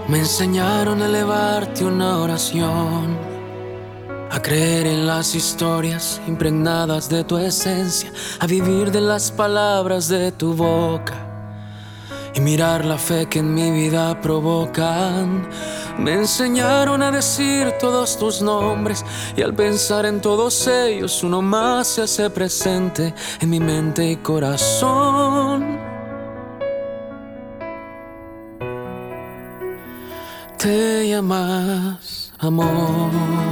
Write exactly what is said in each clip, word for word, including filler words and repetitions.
Me enseñaron a elevarte una oración, a creer en las historias impregnadas de tu esencia, a vivir de las palabras de tu boca y mirar la fe que en mi vida provocan. Me enseñaron a decir todos tus nombres y al pensar en todos ellos uno más se hace presente en mi mente y corazón. Te llamas amor.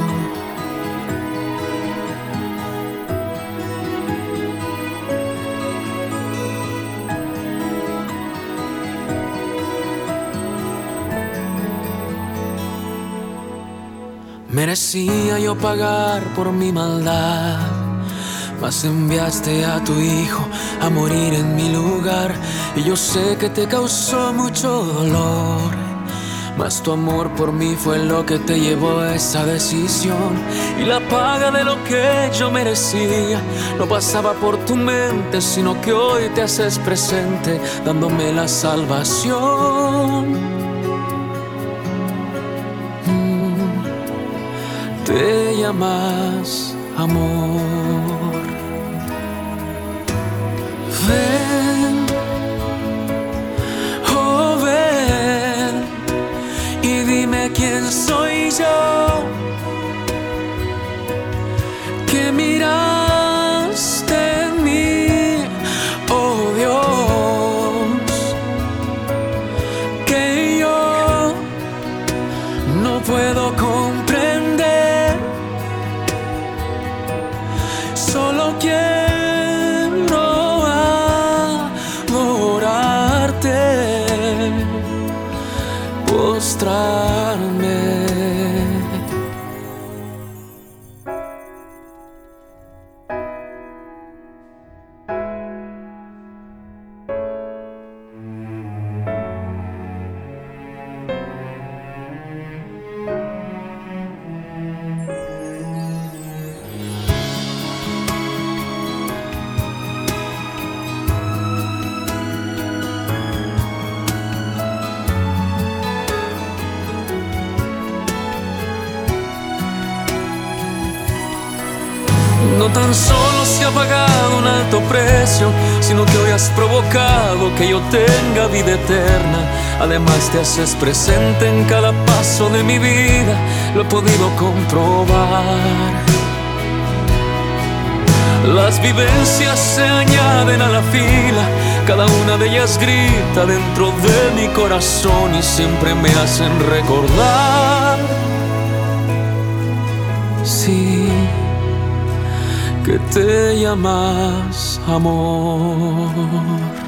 Merecía yo pagar por mi maldad, mas enviaste a tu hijo a morir en mi lugar. Y yo sé que te causó mucho dolor, mas tu amor por mí fue lo que te llevó a esa decisión. Y la paga de lo que yo merecía no pasaba por tu mente, sino que hoy te haces presente dándome la salvación. Te llamas amor. Ven, oh ven, y dime quién soy yo, que miraste en mí, oh Dios, que yo no puedo comprender. Solo quiero adorarte, postrarme. No tan solo se ha pagado un alto precio, sino que hoy has provocado que yo tenga vida eterna. Además te haces presente en cada paso de mi vida, lo he podido comprobar. Las vivencias se añaden a la fila, cada una de ellas grita dentro de mi corazón y siempre me hacen recordar. Sí, que te llamas amor.